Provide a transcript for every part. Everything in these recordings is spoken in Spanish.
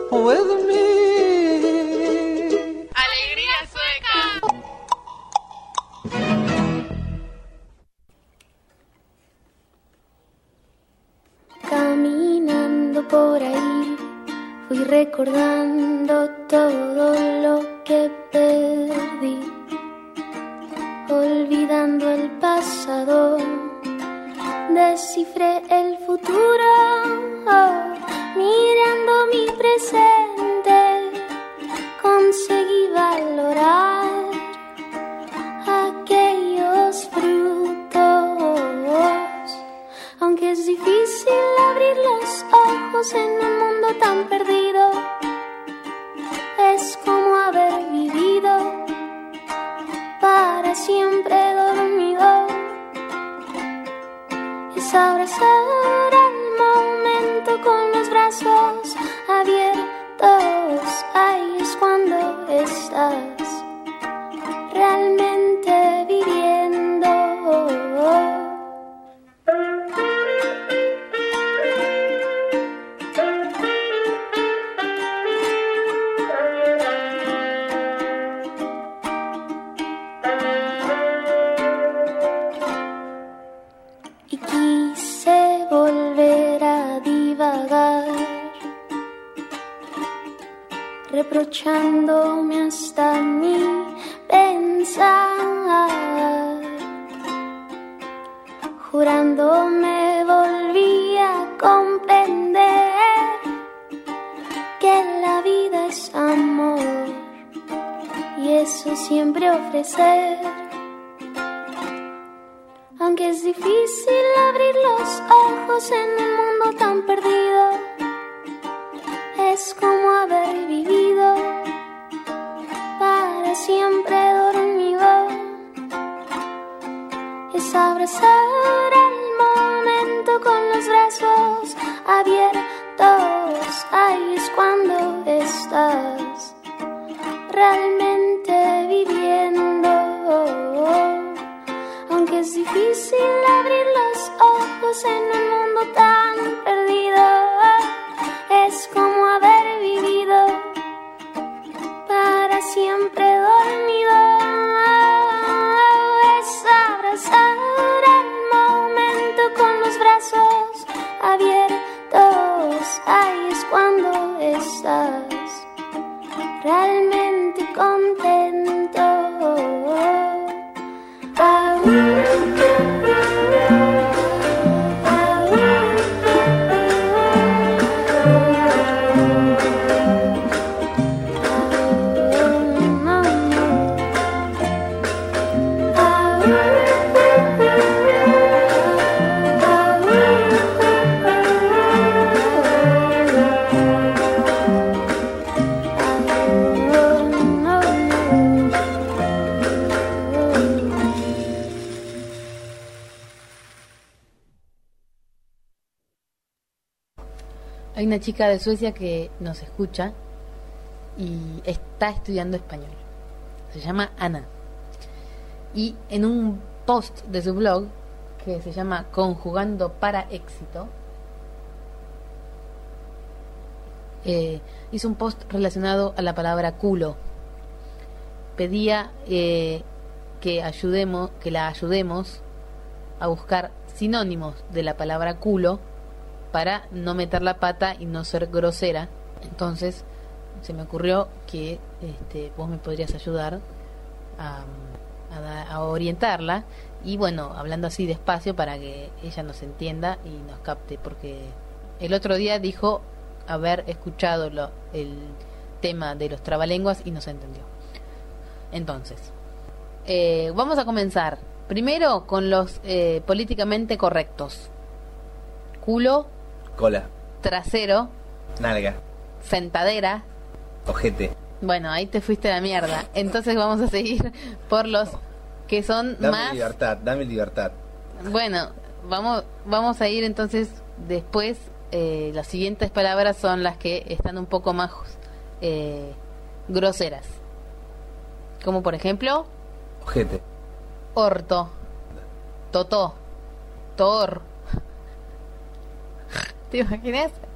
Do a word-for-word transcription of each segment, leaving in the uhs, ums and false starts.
with me. Alegría Sueca. Caminando por ahí, fui recordando todo lo que perdí, olvidando el pasado, descifré el futuro, oh, mirando mi presente, conseguí valorar aquellos frutos, aunque es difícil abrir los ojos en un mundo tan perdido, es como haber vivido para siempre dormido, es abrazar al momento con los brazos abiertos, ahí es cuando estás realmente viviendo. Y quise volver a divagar, reprochándome hasta mi pensar, jurándome volví a comprender que la vida es amor y eso siempre ofrecer. Aunque es difícil abrir los ojos en un mundo tan perdido, es como haber vivido para siempre dormido, es abrazar al momento con los brazos abiertos, ahí es cuando estás realmente viviendo. Aunque es difícil abrir los ojos en un mundo tan perdido, es como haber vivido para siempre dormido, es abrazar al momento con los brazos abiertos, ahí es cuando estás realmente contento. Ah, uh, uh, ah, uh, uh, Hay una chica de Suecia que nos escucha y está estudiando español. Se llama Ana. Y en un post de su blog, que se llama Conjugando para Éxito, eh, hizo un post relacionado a la palabra culo. Pedía eh, que ayudemos, que la ayudemos a buscar sinónimos de la palabra culo para no meter la pata y no ser grosera. Entonces se me ocurrió que este, vos me podrías ayudar a, a, da, a orientarla, y bueno, hablando así despacio para que ella nos entienda y nos capte, porque el otro día dijo haber escuchado lo, el tema de los trabalenguas y no se entendió. Entonces eh, vamos a comenzar primero con los eh, políticamente correctos. Culo, cola, trasero, nalga, sentadera, ojete. Bueno, ahí te fuiste a la mierda. Entonces vamos a seguir por los que son dame más... libertad, dame libertad. Bueno, vamos vamos a ir entonces después. Eh, las siguientes palabras son las que están un poco más eh, groseras. Como por ejemplo... Ojete. Orto. Totó. Tor. ¿Te imaginas?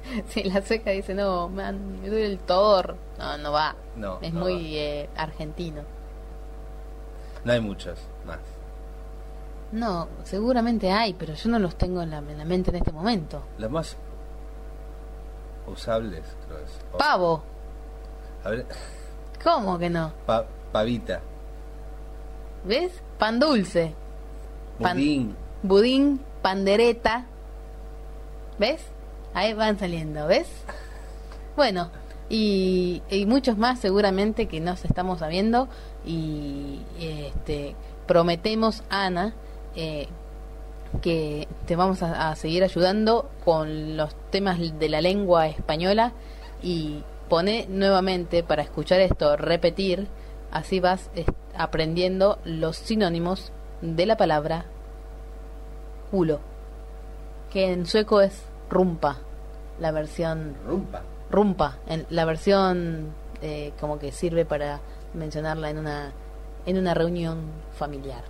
Sí, la sueca dice, no, man, me duele el todor. No, no va. No, es no muy va. eh, argentino. No hay muchos más. No, seguramente hay, pero yo no los tengo en la, en la mente en este momento. Los más usables, creo es. O- Pavo. A ver, ¿Cómo que no? pa- pavita, ¿Ves? Pan dulce. Pan- budín, Budín, pandereta. ¿Ves? Ahí van saliendo, ¿ves? Bueno, y, y muchos más seguramente que nos estamos sabiendo y este prometemos, Ana, eh, que te vamos a, a seguir ayudando con los temas de la lengua española y pone nuevamente para escuchar esto, repetir, así vas eh, aprendiendo los sinónimos de la palabra culo, que en sueco es rumpa, la versión rumpa. rumpa, en la versión eh, como que sirve para mencionarla en una en una reunión familiar.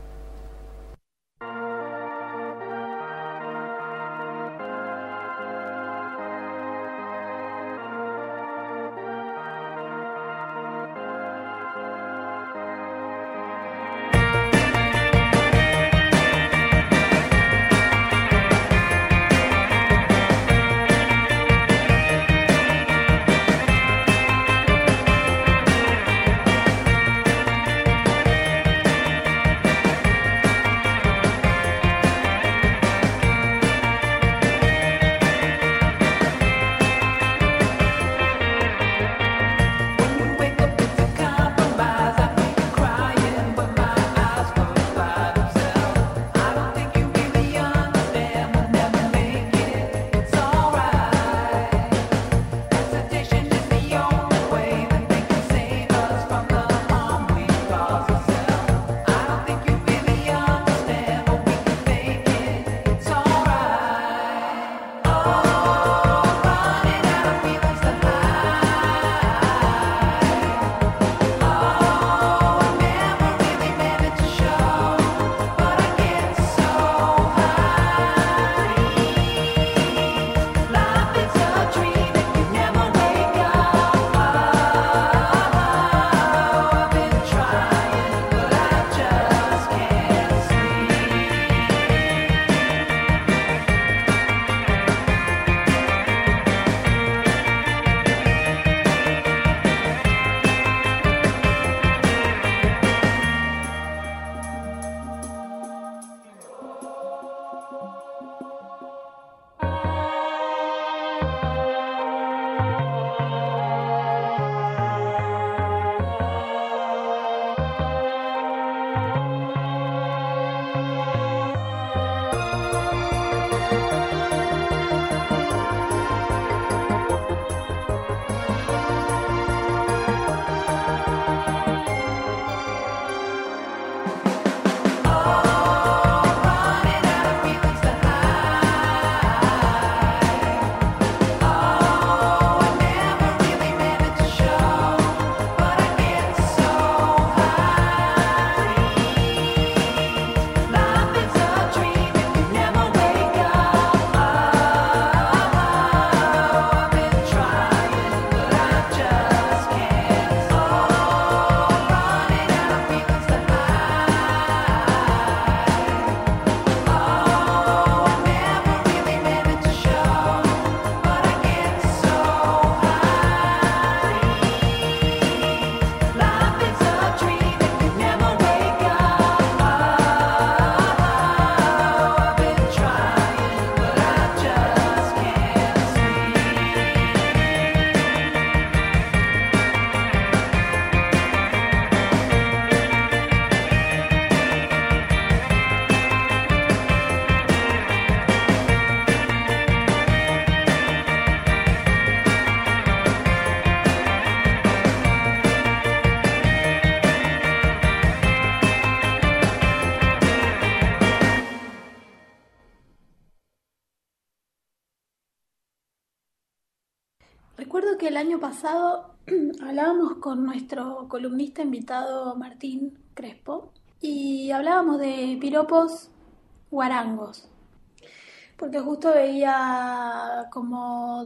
Recuerdo que el año pasado hablábamos con nuestro columnista invitado Martín Crespo y hablábamos de piropos guarangos, porque justo veía como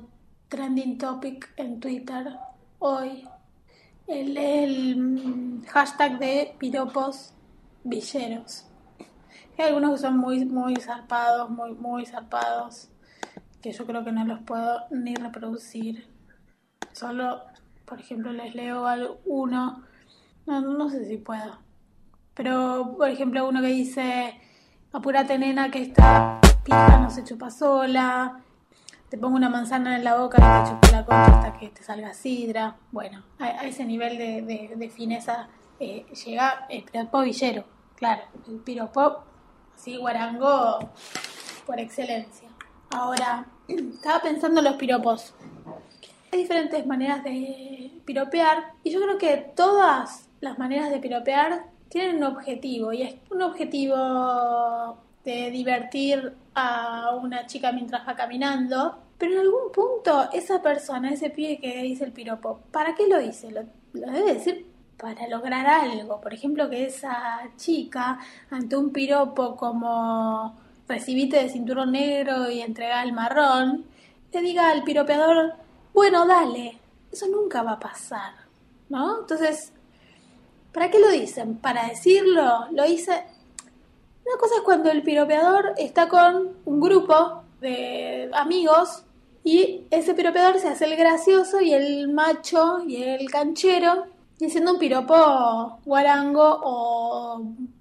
trending topic en Twitter hoy, el, el hashtag de piropos villeros. Hay algunos que son muy, muy zarpados, muy, muy zarpados, que yo creo que no los puedo ni reproducir. Solo, por ejemplo, les leo alguno, no, no sé si puedo. Pero, por ejemplo, uno que dice, apúrate nena que esta pija no se chupa sola, te pongo una manzana en la boca y te chupo la concha hasta que te salga sidra. Bueno, a, a ese nivel de, de, de fineza eh, llega el piropo villero, claro, el piropo así guarango por excelencia. Ahora, estaba pensando en los piropos. Hay diferentes maneras de piropear y yo creo que todas las maneras de piropear tienen un objetivo, y es un objetivo de divertir a una chica mientras va caminando, pero en algún punto esa persona, ese pibe que dice el piropo, ¿para qué lo dice? Lo, lo debe decir para lograr algo. Por ejemplo, que esa chica, ante un piropo como recibite de cinturón negro y entrega el marrón, le diga al piropeador, bueno, dale. Eso nunca va a pasar, ¿no? Entonces, ¿para qué lo dicen? Para decirlo, lo dice. Una cosa es cuando el piropeador está con un grupo de amigos y ese piropeador se hace el gracioso y el macho y el canchero diciendo un piropo guarango o,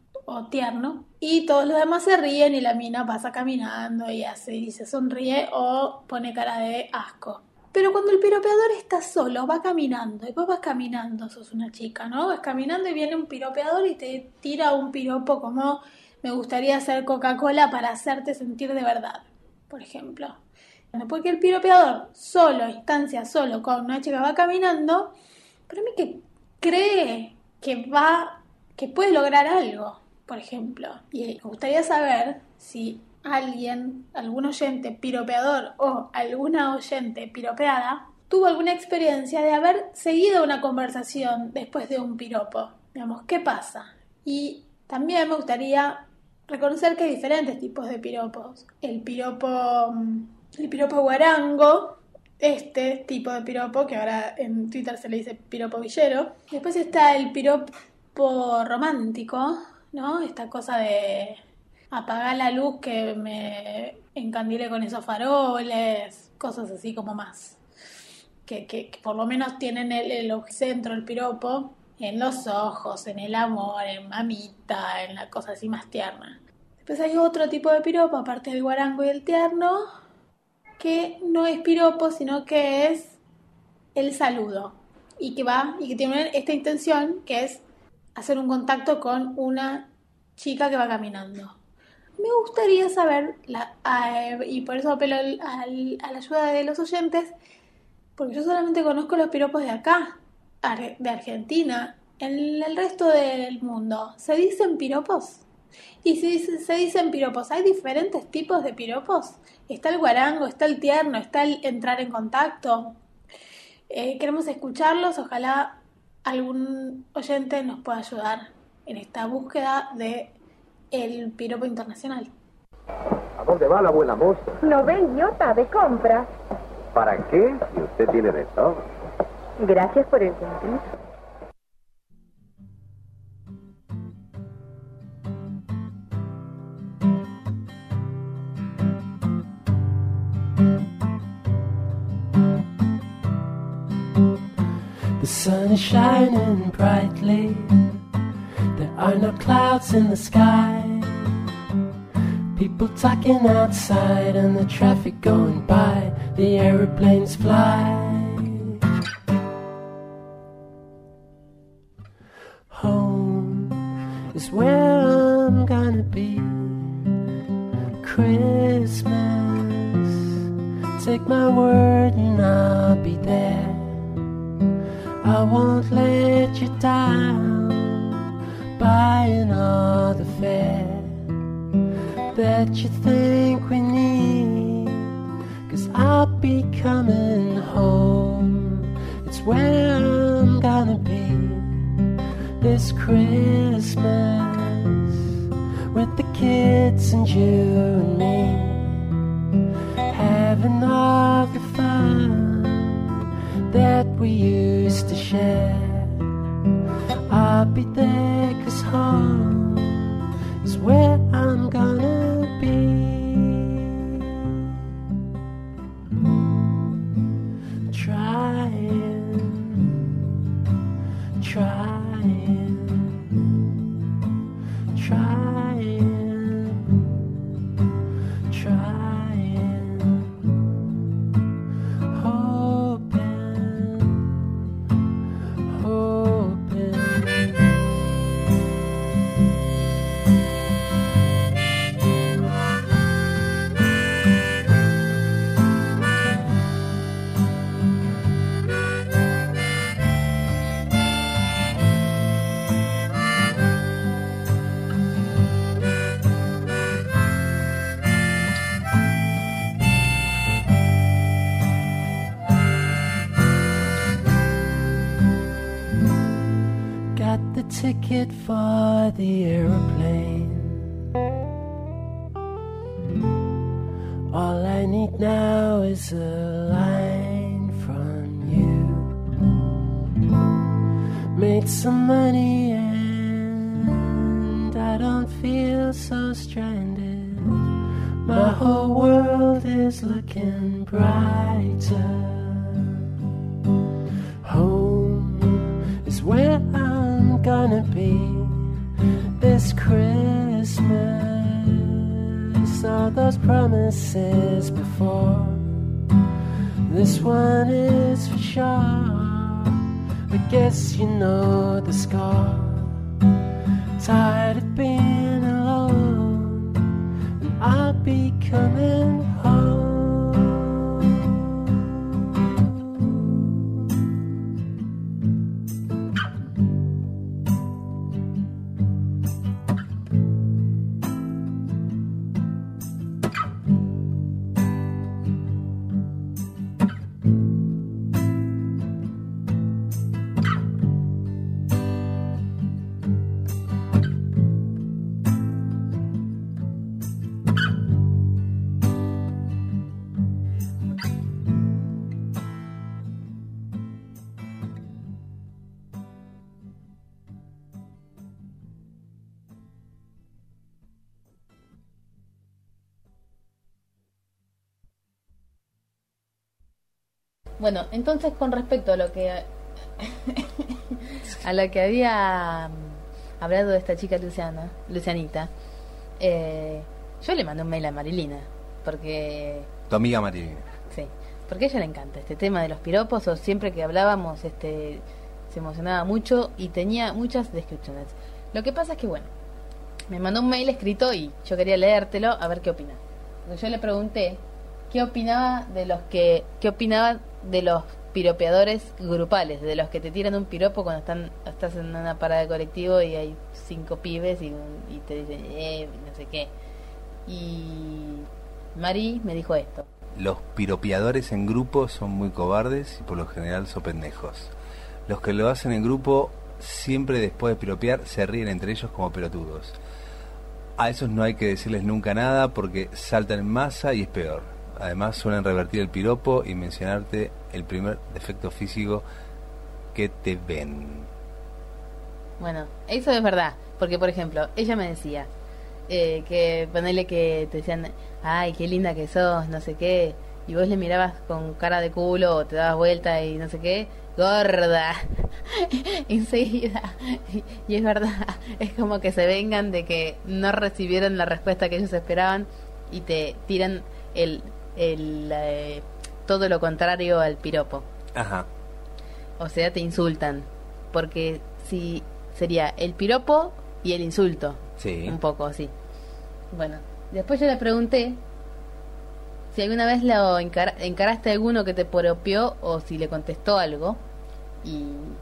o tierno. Y todos los demás se ríen y la mina pasa caminando y hace y se sonríe o pone cara de asco. Pero cuando el piropeador está solo, va caminando, y vos vas caminando, sos una chica, ¿no? Vas caminando y viene un piropeador y te tira un piropo como me gustaría hacer Coca-Cola para hacerte sentir de verdad, por ejemplo. Porque el piropeador, solo, instancia solo, con una chica va caminando, para mí que cree que va, que puede lograr algo, por ejemplo. Y me gustaría saber si alguien, algún oyente piropeador o alguna oyente piropeada tuvo alguna experiencia de haber seguido una conversación después de un piropo. Digamos, ¿qué pasa? Y también me gustaría reconocer que hay diferentes tipos de piropos. El piropo, el piropo guarango, este tipo de piropo, que ahora en Twitter se le dice piropo villero. Después está el piropo romántico, ¿no? Esta cosa de apagar la luz que me encandile con esos faroles, cosas así como más, que, que, que por lo menos tienen el, el centro, el piropo, en los ojos, en el amor, en mamita, en la cosa así más tierna. Después hay otro tipo de piropo, aparte del guarango y el tierno, que no es piropo, sino que es el saludo, y que va, y que tiene esta intención, que es hacer un contacto con una chica que va caminando. Me gustaría saber, la, uh, y por eso apelo al, al, a la ayuda de los oyentes, porque yo solamente conozco los piropos de acá, de Argentina. En el resto del mundo, ¿se dicen piropos? Y si se dicen piropos, ¿hay diferentes tipos de piropos? Está el guarango, está el tierno, está el entrar en contacto. Eh, queremos escucharlos, ojalá algún oyente nos pueda ayudar en esta búsqueda de el piropo internacional. ¿A dónde va la buena moza? No ve, idiota, de compras. ¿Para qué? Si usted tiene de todo. Gracias por el cumplido. The sun is shining brightly. There are no clouds in the sky. People talking outside and the traffic going by. The aeroplanes fly. Home is where I'm gonna be. Christmas, take my word and I'll be there. I won't let you down, buying all the fare that you think we need, 'cause I'll be coming home. It's where I'm gonna be this Christmas, with the kids and you and me, having all the fun that we used to share. I'll be there 'cause home is where I'm gonna be. Trying, trying, trying, trying, hoping, hoping. Got the ticket for the aeroplane. All I need now is a line from you. Made some money and I don't feel so stranded. My whole world is looking brighter. Home is where I'm gonna be this Christmas. All those promises before, this one is for sure. I guess you know the score. Tired of being alone, and I'll be coming home. Bueno, entonces con respecto a lo que a lo que había hablado de esta chica Luciana, Lucianita, eh, yo le mandé un mail a Marilina, porque Tu amiga Marilina. sí, porque a ella le encanta este tema de los piropos, o siempre que hablábamos, este, se emocionaba mucho y tenía muchas descripciones. Lo que pasa es que bueno, me mandó un mail escrito y yo quería leértelo a ver qué opina. Porque yo le pregunté qué opinaba de los que, qué opinaba de los piropeadores grupales, de los que te tiran un piropo cuando están, estás en una parada de colectivo y hay cinco pibes y, y te dicen, eh, no sé qué. Y Mari me dijo esto. Los piropeadores en grupo son muy cobardes y por lo general son pendejos. Los que lo hacen en grupo, siempre después de piropear, se ríen entre ellos como pelotudos. A esos no hay que decirles nunca nada porque saltan en masa y es peor. Además suelen revertir el piropo y mencionarte el primer defecto físico que te ven. Bueno, eso es verdad, porque por ejemplo, ella me decía eh, que ponele que te decían, ay, qué linda que sos, no sé qué, y vos le mirabas con cara de culo o te dabas vuelta y no sé qué, gorda, enseguida. Y, y es verdad, es como que se vengan de que no recibieron la respuesta que ellos esperaban y te tiran el, el eh, todo lo contrario al piropo. Ajá. O sea, te insultan, porque si sería el piropo y el insulto. Sí. Un poco así. Bueno, después yo le pregunté si alguna vez lo encara- encaraste a alguno que te piropeó o si le contestó algo. Y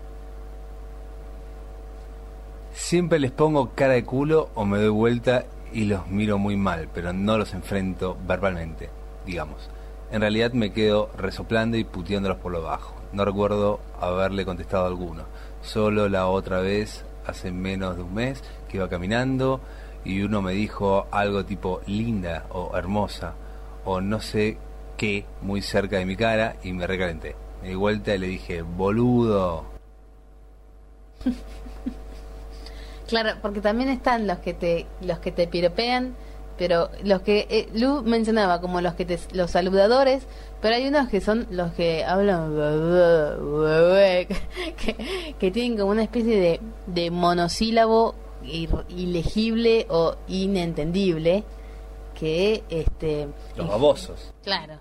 Siempre les pongo cara de culo o me doy vuelta y los miro muy mal, pero no los enfrento verbalmente, digamos. En realidad me quedo resoplando y puteándolos por lo bajo. No recuerdo haberle contestado a alguno. Solo la otra vez, hace menos de un mes, que iba caminando y uno me dijo algo tipo linda o hermosa o no sé qué muy cerca de mi cara y me recalenté. Me di vuelta y le dije, boludo. Claro, porque también están los que te los que te piropean, pero los que eh, Lu mencionaba como los que te, los saludadores, pero hay unos que son los que hablan que, que tienen como una especie de, de monosílabo ir- ilegible o inentendible, que este Los babosos. claro.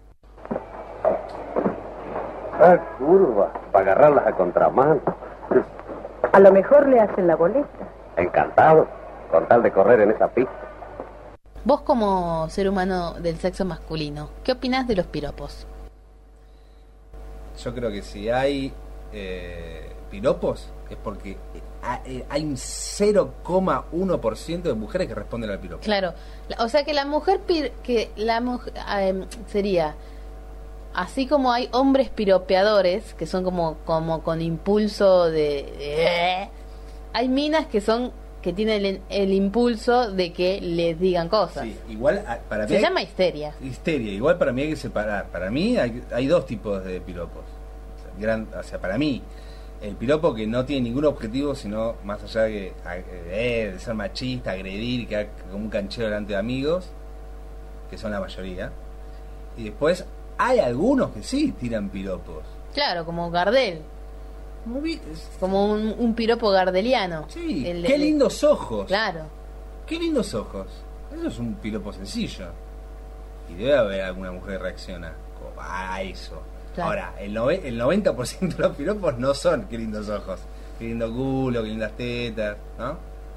Ah, curva, para agarrarlas a contramano. A lo mejor le hacen la boleta. Encantado, con tal de correr en esa pista. Vos como ser humano del sexo masculino, ¿qué opinás de los piropos? Yo creo que si hay eh, piropos es porque hay un cero coma uno por ciento de mujeres que responden al piropo. Claro, la- o sea que la mujer pir- que la mujer eh, sería así como hay hombres piropeadores que son como como con impulso de, de- hay minas que son que tienen el, el impulso de que les digan cosas. Sí, igual a- para mí Se hay- llama histeria. histeria. Igual para mí hay que separar. Para mí hay, hay dos tipos de piropos. O sea, gran- o sea, para mí el piropo que no tiene ningún objetivo sino más allá de, eh, de ser machista, agredir y quedar como un canchero delante de amigos, que son la mayoría. Y después hay algunos que sí tiran piropos. Claro, como Gardel, Muy bien, es- como un, un piropo gardeliano. Sí, El- qué el- lindos ojos. Claro. Qué lindos ojos. Eso es un piropo sencillo. Y debe haber alguna mujer que reacciona como a eso. Claro. Ahora, el, nove- el noventa por ciento de los piropos no son qué lindos ojos. Qué lindo culo, qué lindas tetas, ¿no?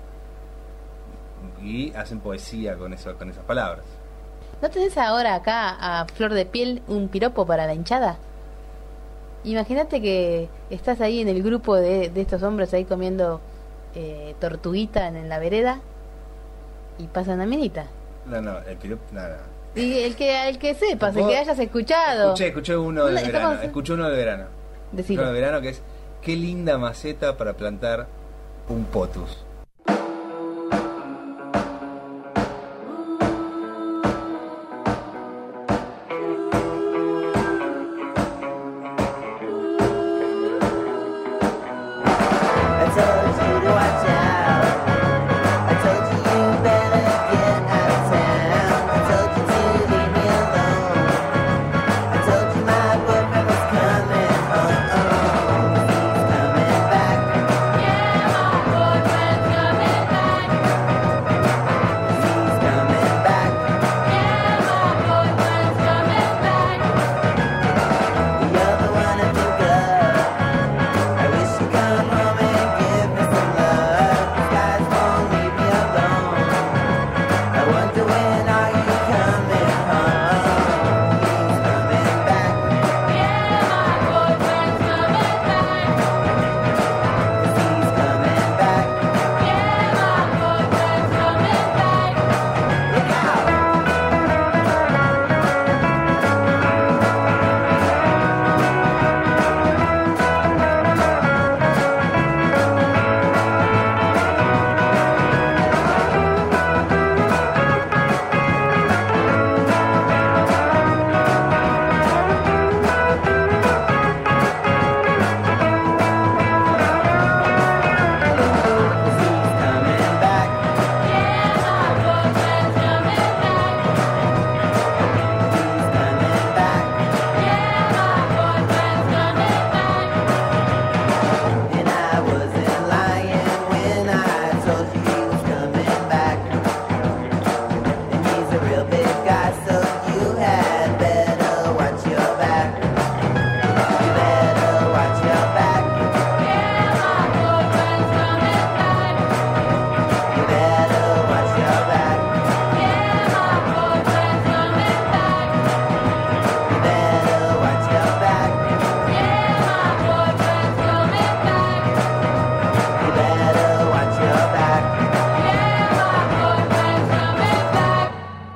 Y hacen poesía con eso, con esas palabras. ¿No tenés ahora acá a flor de piel un piropo para la hinchada? Imagínate que estás ahí en el grupo de, de estos hombres ahí comiendo eh, tortuguita en, en la vereda y pasa una minita. No, no, el piropo, no, no. Y el que el que sepas, el ¿Puedo? que hayas escuchado. Escuché, escuché uno del No, verano. estamos- Escuché uno del verano. Decilo. Uno del verano que es qué linda maceta para plantar un potus. I told you to watch out. I told you you better get out of town. I told you to leave me alone. I told you my boyfriend was coming home. He's coming back. Yeah, my boyfriend's coming back. He's coming back. Yeah, my boyfriend's coming back. You're the one I think of. I wish you'd come home and give me some love. These guys won't leave me alone. I wonder when are you coming home? He's coming back. Yeah, my boyfriend's coming back. 'Cause he's coming back. Yeah, my boyfriend's coming back. Look out! Cause he's coming back. Yeah, my boyfriend's coming back. He's coming back. Yeah, my boyfriend's coming back. And I wasn't lying when I told you he was coming back. And he's a real big guy, so you had better watch your back. You better watch your back. Yeah, my boyfriend's coming back. You better watch your back. Yeah, my boyfriend's coming back. You better watch your back. Yeah, my boyfriend's coming back. You better watch your back. Yeah, my boyfriend's coming back.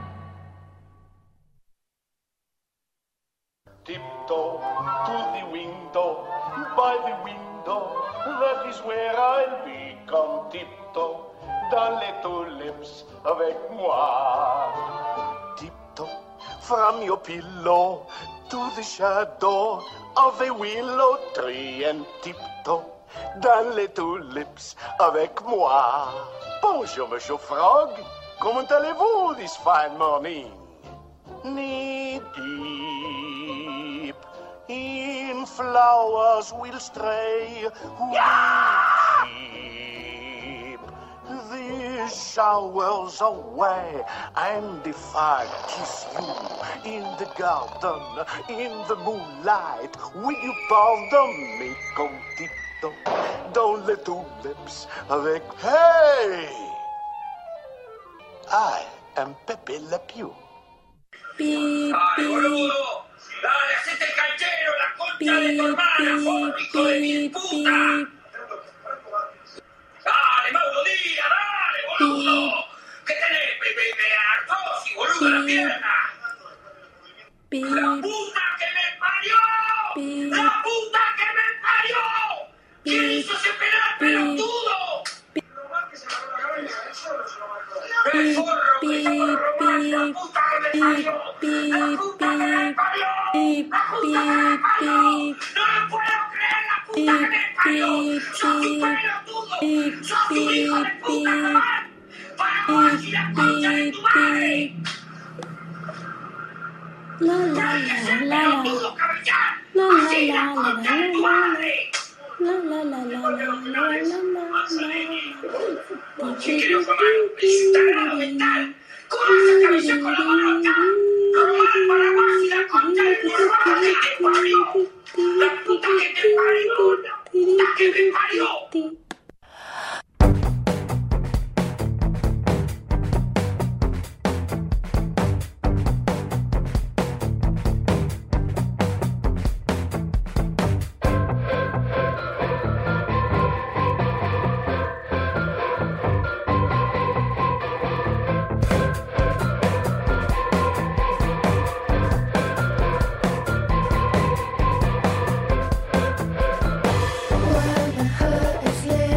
Tiptoe to the window, by the window, that is where I'll be. Come tiptoe dans les tulips avec moi. Tiptoe from your pillow to the shadow of a willow tree and tiptoe dans les tulips avec moi. Bonjour, Monsieur Frog. Comment allez-vous this fine morning? Knee deep in flowers we'll stray. Weep the showers away, and if I kiss you in the garden, in the moonlight, will you pardon me, Contito? Dans les tulips avec... Hey! I am Pepe Le Pew. Pip, ¡Ay, pip, boludo! ¡Dale, hacete el canchero, la concha de tu pip, hermana, forro, hijo de mil pip, puta! pip, ¡Dale, Mauro Díaz, dale, boludo! ¿Qué tenés, Pepe? De artrosis, boludo, en la pierna. pip, ¡La puta que me parió! pip, ¡La puta que me parió! ¿Quién pip, hizo ese penal, pip, pelotudo? ¡El forro que se corrompe, la puta que me parió! ¡La puta que me parió! pip, ¡La puta que me parió! pip, ¡No lo puedo creer, la puta que me parió! pip, ¡Sos un pip, pelotudo! pip, ¡Sos un hijo de pip, puta, pip, Román! ¡Para vos y la concha de tu madre! la la ¡Cállese, la la pelotudo, cabezón! la ¡Así la la la concha de tu la madre! la la la la la la Si quieres jugar, es tarado mental. ¿Cómo vas a cabecear con la mano acá? ¡Román, para vos y la concha de tu hermana que te parió! ¡La puta que te parió! ¡La puta que me parió! When the hurt is lit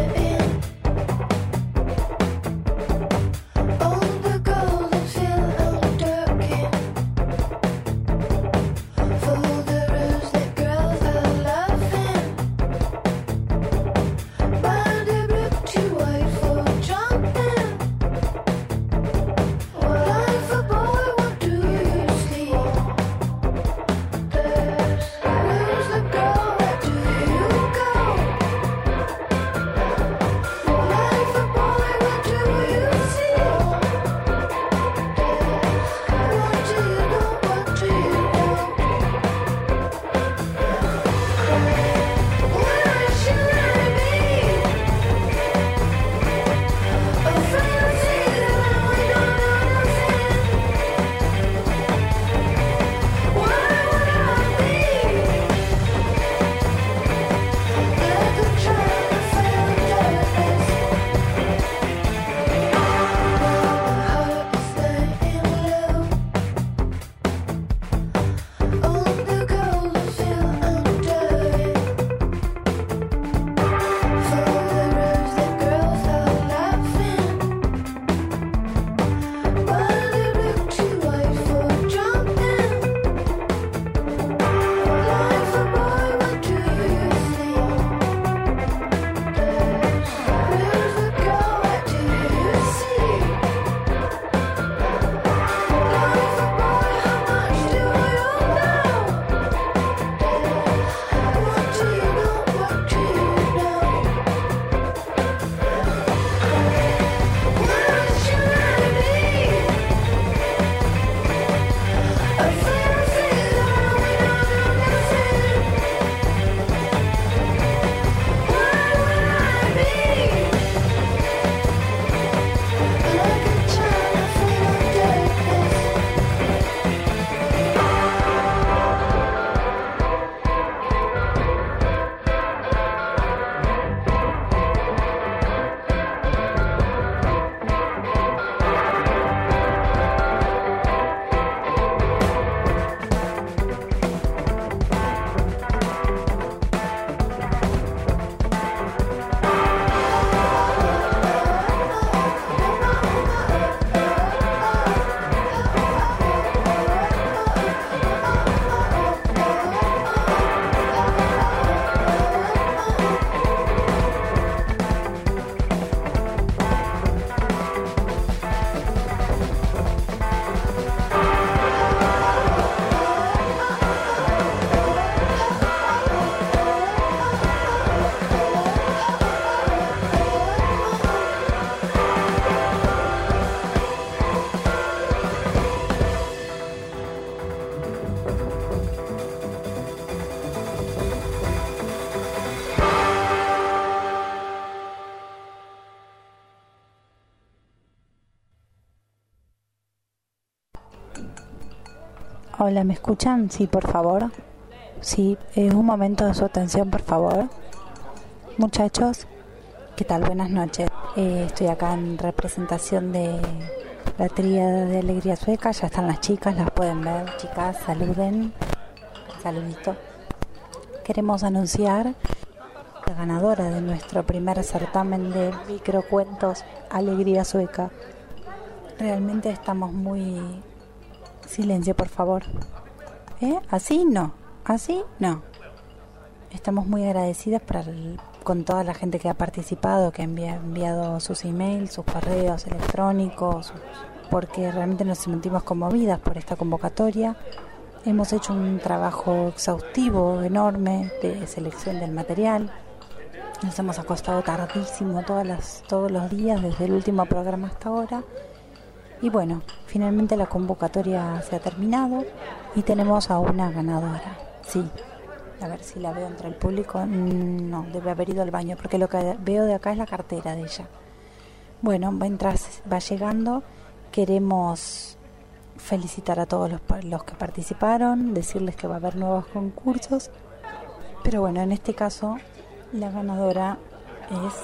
Hola, ¿me escuchan? Sí, por favor. Sí, eh, un momento de su atención, por favor. Muchachos, ¿qué tal? Buenas noches. Eh, estoy acá en representación de la tríada de Alegría Sueca. Ya están las chicas, las pueden ver. Chicas, saluden. Saludito. Queremos anunciar la ganadora de nuestro primer certamen de microcuentos Alegría Sueca. Realmente estamos muy... Silencio, por favor. ¿Eh? ¿Así? No. ¿Así? No. Estamos muy agradecidas para el- con toda la gente que ha participado, que ha envia- enviado sus emails, sus correos electrónicos, sus- porque realmente nos sentimos conmovidas por esta convocatoria. Hemos hecho un trabajo exhaustivo, enorme, de selección del material. Nos hemos acostado tardísimo todas las, todos los días, desde el último programa hasta ahora. Y bueno, finalmente la convocatoria se ha terminado y tenemos a una ganadora. Sí, a ver si la veo entre el público. Mm, No, debe haber ido al baño porque lo que veo de acá es la cartera de ella. Bueno, mientras va llegando, queremos felicitar a todos los, pa- los que participaron, decirles que va a haber nuevos concursos. Pero bueno, en este caso, la ganadora es...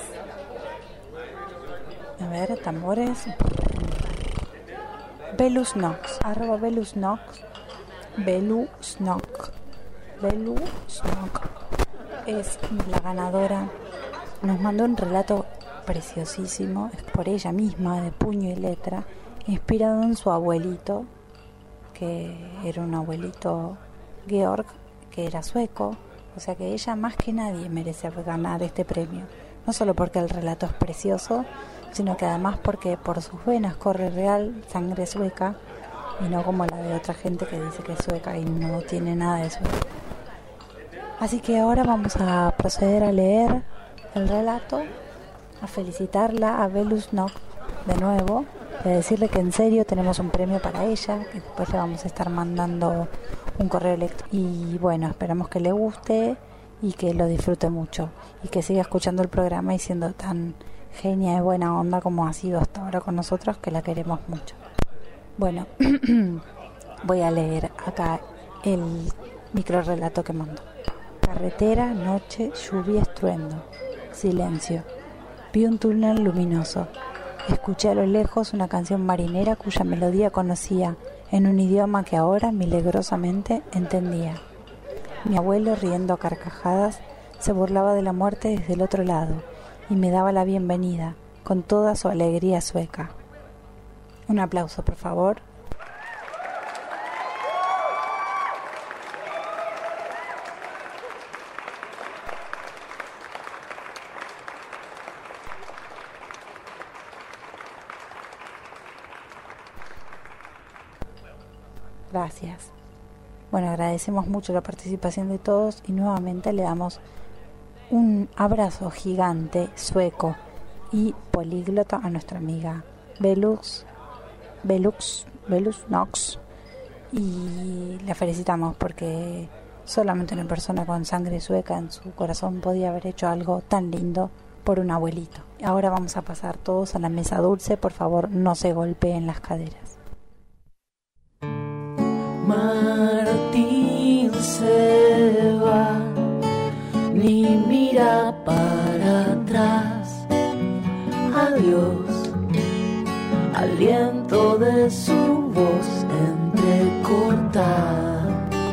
A ver, tambores... Belusnox, arroba Belusnox, Belusnox, Belusnox es la ganadora. Nos mandó un relato preciosísimo, es por ella misma, de puño y letra, inspirado en su abuelito, que era un abuelito Georg, que era sueco. O sea que ella más que nadie merece ganar este premio, no solo porque el relato es precioso, sino que además porque por sus venas corre real sangre sueca y no como la de otra gente que dice que es sueca y no tiene nada de sueca. Así que ahora vamos a proceder a leer el relato, a felicitarla a Belusnox de nuevo, y a decirle que en serio tenemos un premio para ella, que después le vamos a estar mandando un correo electrónico. Y bueno, esperamos que le guste y que lo disfrute mucho y que siga escuchando el programa y siendo tan genia y buena onda como ha sido hasta ahora con nosotros, que la queremos mucho. Bueno, voy a leer acá el microrelato que mandó. Carretera, noche, lluvia, estruendo, silencio. Vi un túnel luminoso. Escuché a lo lejos una canción marinera cuya melodía conocía en un idioma que ahora milagrosamente entendía. Mi abuelo, riendo a carcajadas, se burlaba de la muerte desde el otro lado y me daba la bienvenida con toda su alegría sueca. Un aplauso, por favor. Gracias. Bueno, agradecemos mucho la participación de todos y nuevamente le damos un abrazo gigante, sueco y políglota a nuestra amiga Belux, Belux, Belusnox, y la felicitamos porque solamente una persona con sangre sueca en su corazón podía haber hecho algo tan lindo por un abuelito. Ahora vamos a pasar todos a la mesa dulce, por favor no se golpeen las caderas. Martín se va, ni mira para atrás. Adiós, aliento de su voz entrecortada.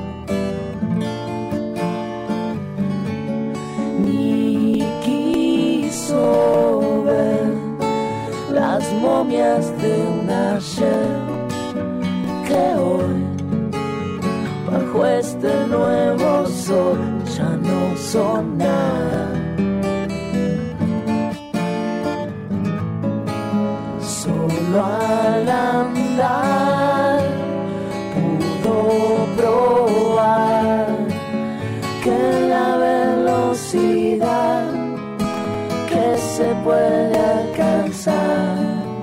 Ni quiso ver las momias de un ayer que hoy, bajo este nuevo sol, ya no son nada. Solo al andar pudo probar que la velocidad que se puede alcanzar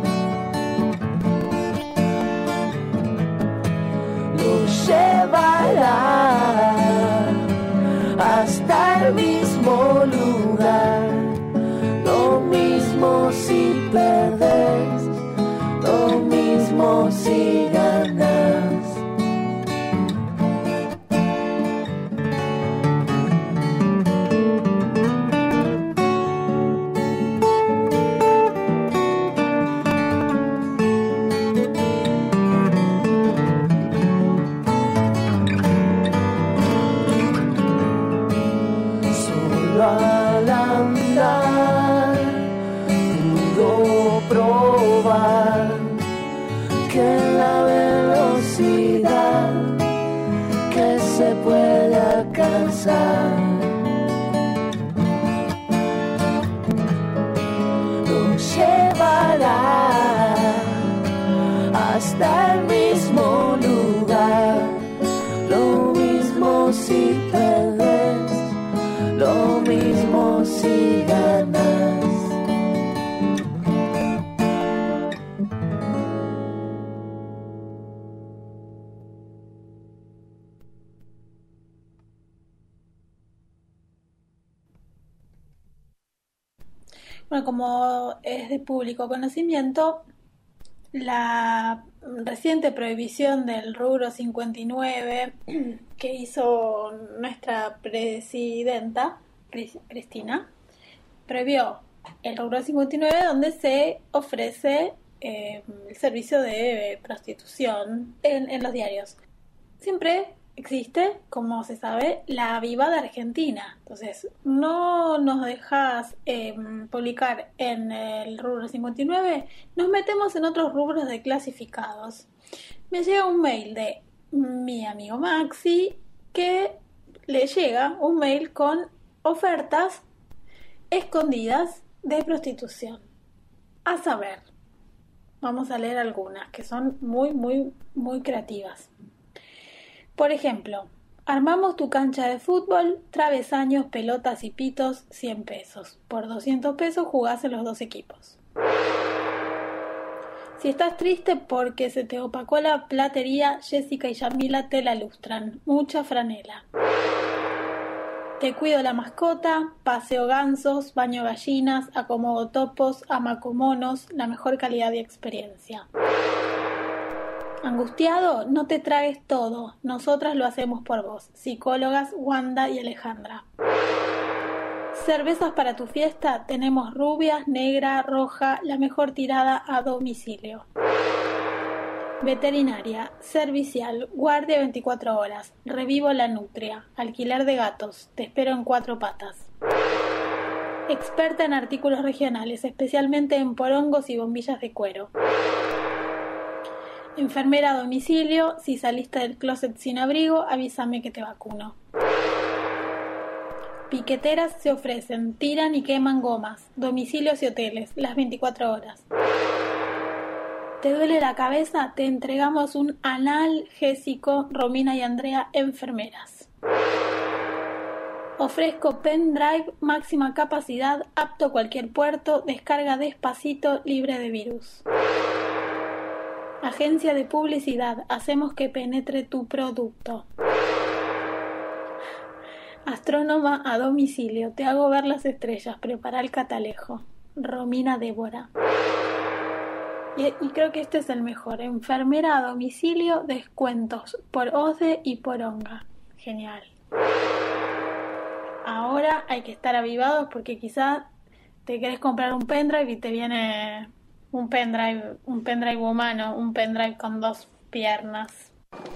lo llevará hasta el mismo lugar. Lo mismo si perdes, lo mismo si ganas. solo al andar pudo probar que la velocidad que se puede alcanzar nos llevará hasta el mismo lugar. Lo mismo si perdes, lo mismo si ganas. Bueno, como es de público conocimiento, la reciente prohibición del rubro cincuenta y nueve que hizo nuestra presidenta, Cris- Cristina, prohibió el rubro cincuenta y nueve donde se ofrece eh, el servicio de prostitución en, en los diarios. Siempre existe, como se sabe, la Avivada Argentina. Entonces, no nos dejas eh, publicar en el rubro cincuenta y nueve, nos metemos en otros rubros de clasificados. Me llega un mail de mi amigo Maxi que le llega un mail con ofertas escondidas de prostitución. A saber, vamos a leer algunas que son muy, muy, muy creativas. Por ejemplo, armamos tu cancha de fútbol, travesaños, pelotas y pitos, cien pesos. Por doscientos pesos jugás en los dos equipos. Si estás triste porque se te opacó la platería, Jessica y Yamila te la lustran. Mucha franela. Te cuido la mascota, paseo gansos, baño gallinas, acomodo topos, amacomonos, la mejor calidad y experiencia. ¿Angustiado? No te tragues todo. Nosotras lo hacemos por vos. Psicólogas Wanda y Alejandra. ¿Cervezas para tu fiesta? Tenemos rubias, negra, roja, la mejor tirada a domicilio. Veterinaria, servicial, guardia veinticuatro horas. Revivo la nutria. Alquiler de gatos. Te espero en cuatro patas. Experta en artículos regionales, especialmente en porongos y bombillas de cuero. Enfermera a domicilio, si saliste del closet sin abrigo, avísame que te vacuno. Piqueteras se ofrecen, tiran y queman gomas, domicilios y hoteles, las veinticuatro horas. ¿Te duele la cabeza? Te entregamos un analgésico, Romina y Andrea, enfermeras. Ofrezco pendrive, máxima capacidad, apto a cualquier puerto, descarga despacito, libre de virus. Agencia de publicidad, hacemos que penetre tu producto. Astrónoma a domicilio, te hago ver las estrellas, prepara el catalejo. Romina Débora. Y, y creo que este es el mejor. Enfermera a domicilio, descuentos por O S D E y por ONGA. Genial. Ahora hay que estar avivados porque quizás te querés comprar un pendrive y te viene un pendrive, un pendrive humano, un pendrive con dos piernas.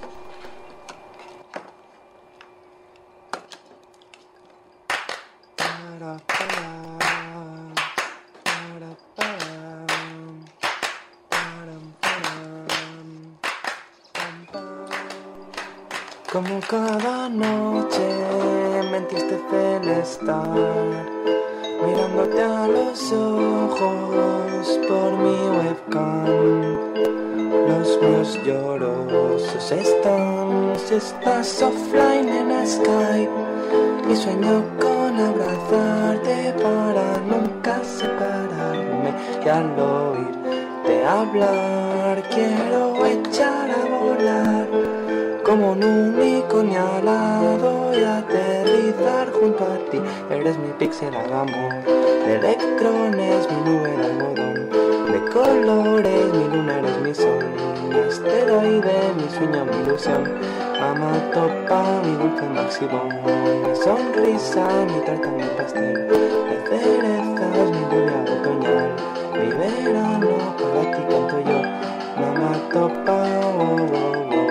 Como cada noche me entristece estar mirándote a los ojos por mi webcam. Los míos llorosos están si estás offline en Skype y sueño con abrazarte para nunca separarme y al oírte hablar quiero echar a volar como un unicornio alado y aterrizar junto a ti. Eres mi pixelado amor de electrones, mi nube de algodón de colores, mi luna eres mi sol, mi asteroide, mi sueño, mi ilusión. Mamá topa, mi dulce máximo, mi sonrisa, mi tarta, mi pastel de cerezas, mi lluvia otoñal, mi verano, para ti canto yo. Mamá topa, oh, oh, oh.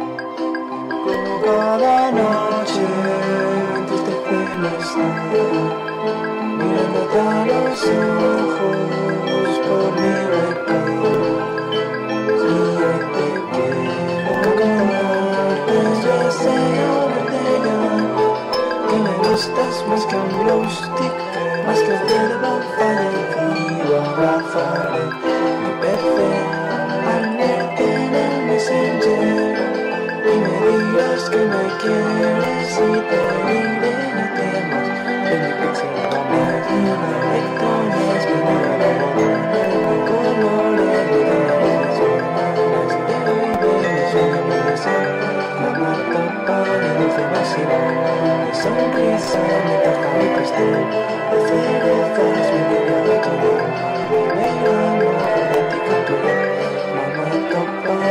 Cada noche entristece nuestra ojos por mi webcam. Y hoy te quiero comerte ese botella, que me gustas más que un glow stick, más que un verbo fallecido. Abrazaré mi perfil al verte en el Messenger, y me dirás que me quieres y te diré no temas de mi pixel romance, de electrones, mi nuevo de colores, de las de hoy de mi sueño de ser la marca para mi dulce vacilón, mi sonrisa, mi taza de cristal, de cerezas, mi vida de color, mi verano romántica tuya, la marca para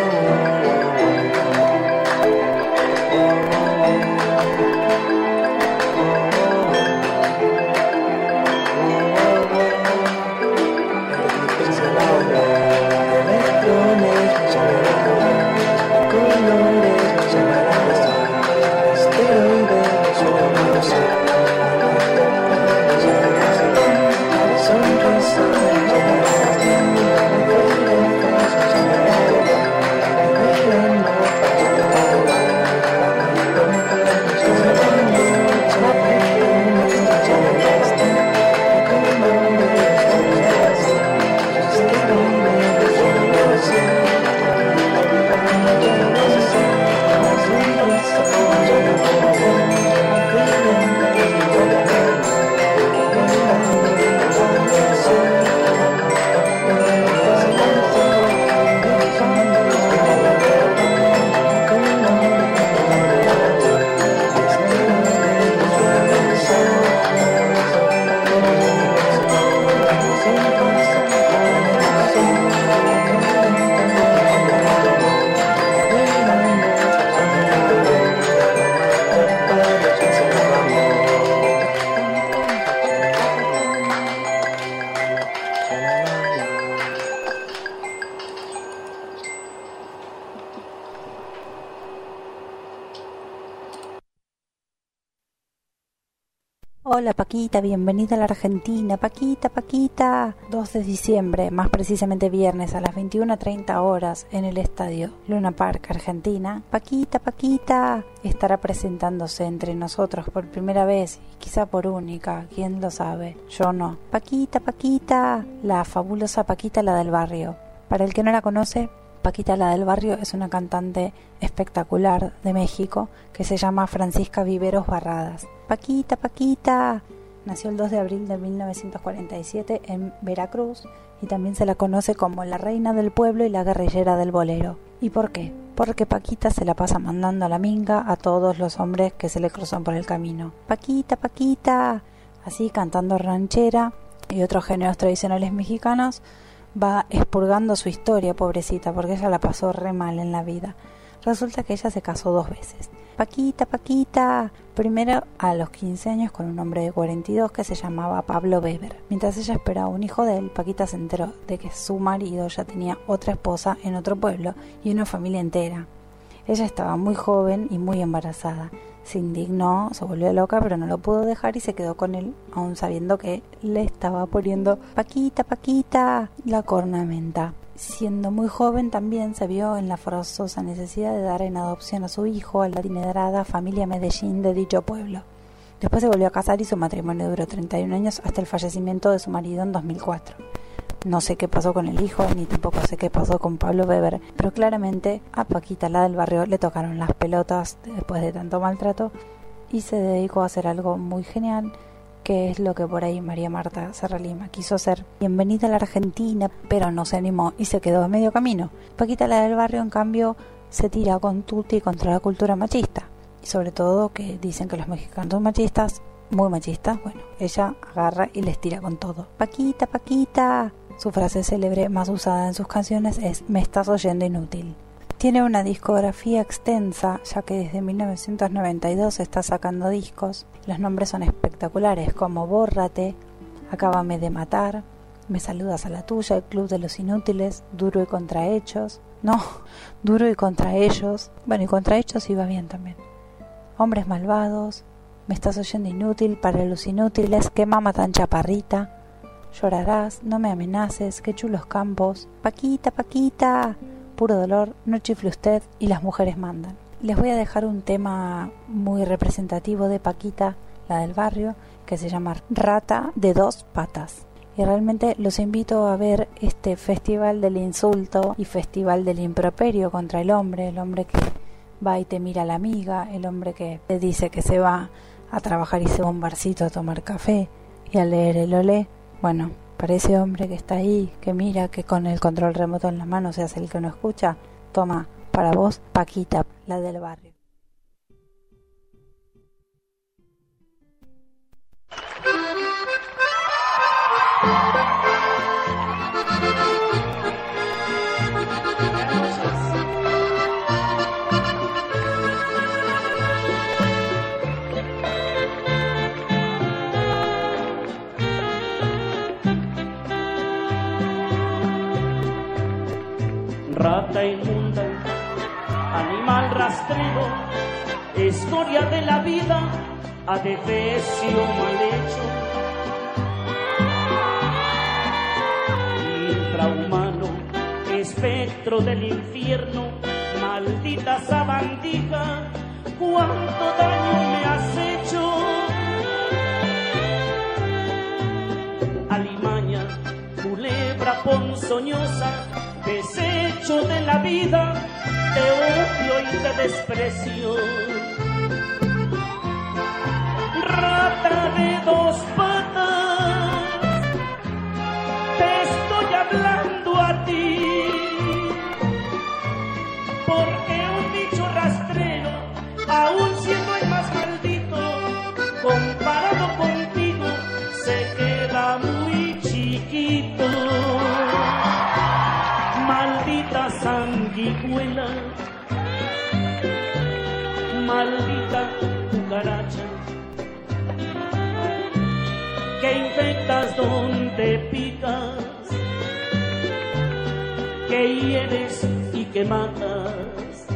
Hola Paquita, bienvenida a la Argentina. Paquita, Paquita. dos de diciembre, más precisamente viernes a las veintiuna treinta horas en el estadio Luna Park, Argentina. Paquita, Paquita estará presentándose entre nosotros por primera vez y quizá por única, quién lo sabe, yo no. Paquita, Paquita, la fabulosa Paquita la del barrio. Para el que no la conoce, Paquita la del barrio es una cantante espectacular de México que se llama Francisca Viveros Barradas. Paquita, Paquita, nació el dos de abril de mil novecientos cuarenta y siete en Veracruz y también se la conoce como la reina del pueblo y la guerrillera del bolero. ¿Y por qué? Porque Paquita se la pasa mandando a la minga a todos los hombres que se le cruzan por el camino. Paquita, Paquita, así cantando ranchera y otros géneros tradicionales mexicanos, va expurgando su historia, pobrecita, porque ella la pasó re mal en la vida. Resulta que ella se casó dos veces. Paquita, Paquita, primero a los quince años con un hombre de cuarenta y dos que se llamaba Pablo Weber. Mientras ella esperaba un hijo de él, Paquita se enteró de que su marido ya tenía otra esposa en otro pueblo y una familia entera. Ella estaba muy joven y muy embarazada. Se indignó, se volvió loca, pero no lo pudo dejar y se quedó con él, aún sabiendo que le estaba poniendo Paquita, Paquita, la cornamenta. Siendo muy joven también se vio en la forzosa necesidad de dar en adopción a su hijo a la adinerada familia Medellín de dicho pueblo. Después se volvió a casar y su matrimonio duró treinta y un años hasta el fallecimiento de su marido en dos mil cuatro. No sé qué pasó con el hijo, ni tampoco sé qué pasó con Pablo Weber, pero claramente a Paquita, la del barrio, le tocaron las pelotas después de tanto maltrato y se dedicó a hacer algo muy genial, que es lo que por ahí María Marta Serralima quiso hacer. Bienvenida a la Argentina, pero no se animó y se quedó a medio camino. Paquita, la del barrio, en cambio, se tira con tutti contra la cultura machista. Y sobre todo que dicen que los mexicanos son machistas, muy machistas. Bueno, ella agarra y les tira con todo. Paquita, Paquita. Su frase célebre más usada en sus canciones es "me estás oyendo inútil". Tiene una discografía extensa, ya que desde mil novecientos noventa y dos está sacando discos. Los nombres son espectaculares, como Bórrate, Acábame de matar, Me saludas a la tuya, El club de los inútiles, Duro y contra hechos. No, Duro y contra ellos. Bueno, y contra hechos iba bien también. Hombres malvados, Me estás oyendo inútil, Para los inútiles, Qué mama tan chaparrita, llorarás, no me amenaces, qué chulos campos, Paquita, Paquita, puro dolor, no chifle usted y las mujeres mandan. Les voy a dejar un tema muy representativo de Paquita, la del barrio, que se llama Rata de dos patas. Y realmente los invito a ver este festival del insulto y festival del improperio contra el hombre, el hombre que va y te mira a la amiga, el hombre que te dice que se va a trabajar y se va a un barcito a tomar café y a leer el olé. Bueno, para ese hombre que está ahí, que mira, que con el control remoto en la mano se hace el que no escucha, toma para vos Paquita, la del barrio. Rata inmunda, animal rastrero, escoria de la vida, adefesio mal hecho, infrahumano, espectro del infierno, maldita sabandija, cuánto daño me has hecho. Alimaña, culebra ponzoñosa, desecho de la vida, te odio y te desprecio. Rata de dos patas, te estoy hablando a ti, porque un bicho rastrero, aun siendo el más maldito, comparado contigo, se queda muy chiquito. Maldita sanguijuela, maldita cucaracha, que infectas donde picas, que hieres y que matas.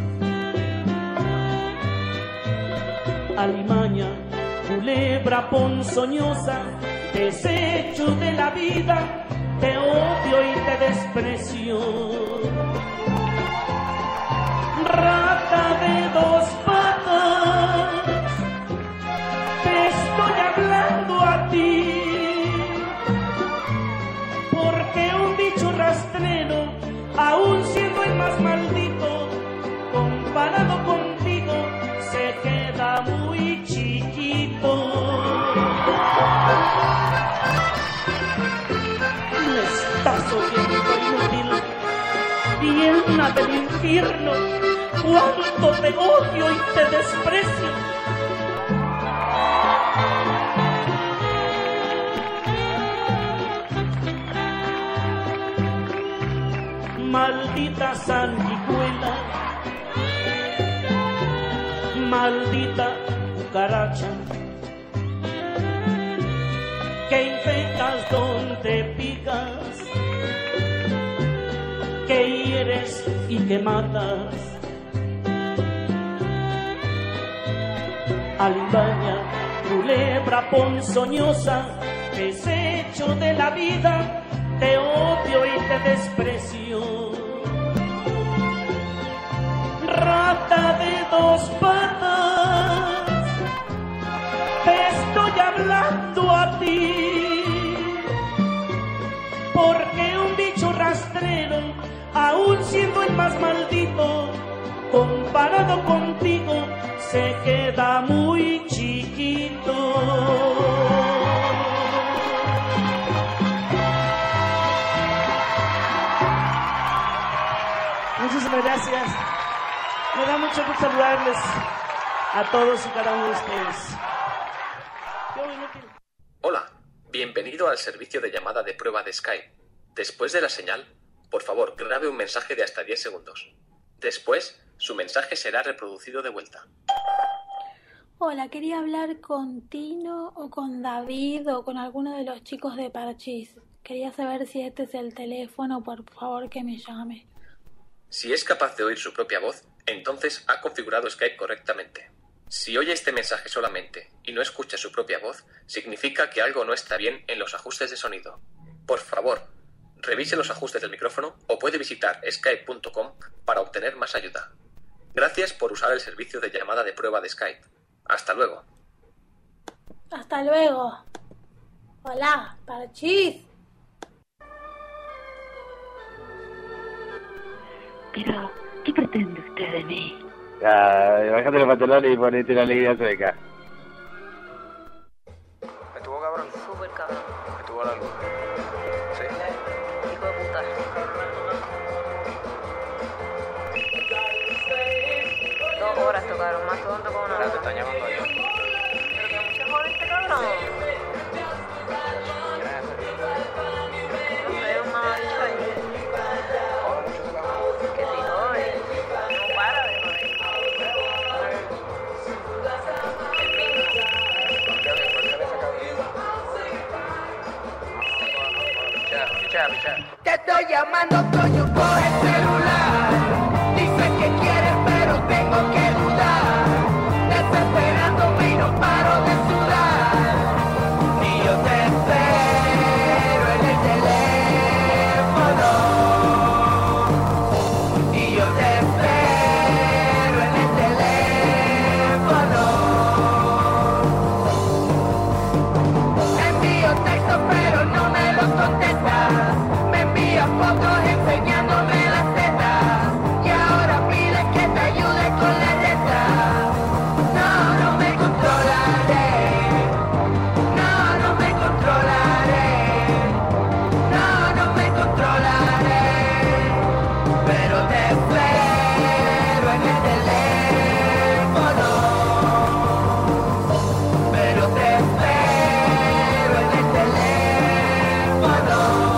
Alimaña, culebra ponzoñosa, desecho de la vida, te odio y te desprecio. Rata de dos patas, te estoy hablando a ti, porque un bicho rastrero, aun siendo el más maldito, comparado contigo, se queda muy chiquito. Estás oyendo, inútil, viena del infierno, cuánto te odio y te desprecio. Maldita sanguijuela, maldita cucaracha, que infectas donde picas, que hieres y que matas. Alimaña, culebra ponzoñosa, desecho de la vida, te odio y te desprecio. Rata de dos patas, te estoy hablando a ti, porque un bicho rastrero, aun siendo el más maldito, comparado contigo, se queda muy chiquito. Muchísimas gracias. Me da mucho gusto saludarles a todos y cada uno de ustedes. Hola, bienvenido al servicio de llamada de prueba de Skype. Después de la señal, por favor, grabe un mensaje de hasta diez segundos. Después, su mensaje será reproducido de vuelta. Hola, quería hablar con Tino o con David o con alguno de los chicos de Parchís. Quería saber si este es el teléfono, por favor que me llame. Si es capaz de oír su propia voz, entonces ha configurado Skype correctamente. Si oye este mensaje solamente y no escucha su propia voz, significa que algo no está bien en los ajustes de sonido. Por favor, revise los ajustes del micrófono o puede visitar skype punto com para obtener más ayuda. Gracias por usar el servicio de llamada de prueba de Skype. Hasta luego. Hasta luego. Hola, Parchís. Pero, ¿qué pretende usted de mí? Ah, bájate los pantalones y ponete la alegría sueca. ¿Me tuvo cabrón? Súper cabrón. ¿Me tuvo la luz? ¿Sí? Hijo de puta. Dos horas tocaron, más tonto con una Ahora hora. te están llamando yo. Pero que mucho jode este cabrón. No sé, un mamabicho ahí. Joder mucho ese cabrón. Que si jode. No para de joder. El mismo. Cuélgale, cuélgale ese cabrón. No, no, no, no, pichea, pichea, pichea. Te estoy llamando, coño, coge el celular. Dices que quieres, pero tengo que dudar. Desesperándome y no paro de sudar. Y yo te espero en el teléfono. Y yo te espero en el teléfono. Envío textos, pero no me los contestas. Me envías fotos enseñándome las tetas. Y ahora pides que te ayude con la letra. No, no me controlaré. No, no me controlaré. No, no me controlaré. Pero te espero en el teléfono. Pero te espero en el teléfono.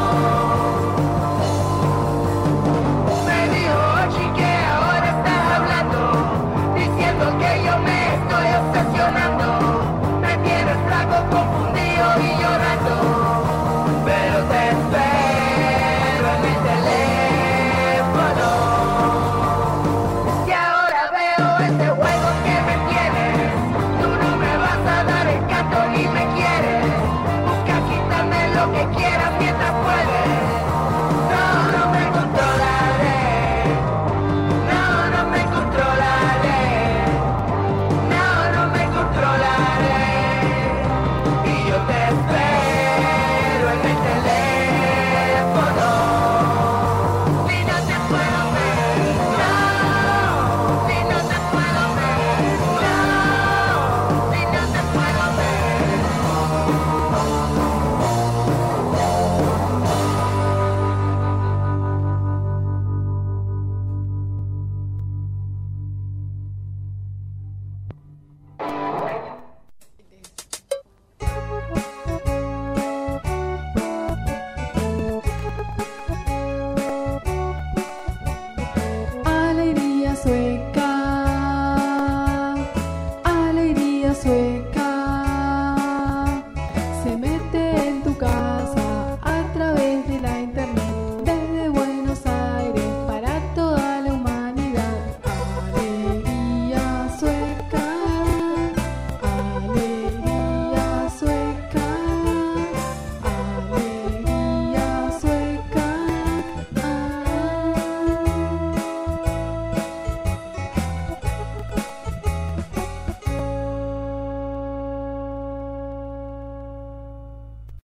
Me dijo Ochi que ahora estás hablando, diciendo que yo me estoy obsesionando. Me tienes flaco, confundido y llorando. Pero te espero en el teléfono. Y ahora veo ese juego que me tienes. Tú no me vas a dar el canto ni me quieres. Busca quitarme lo que quieras mientras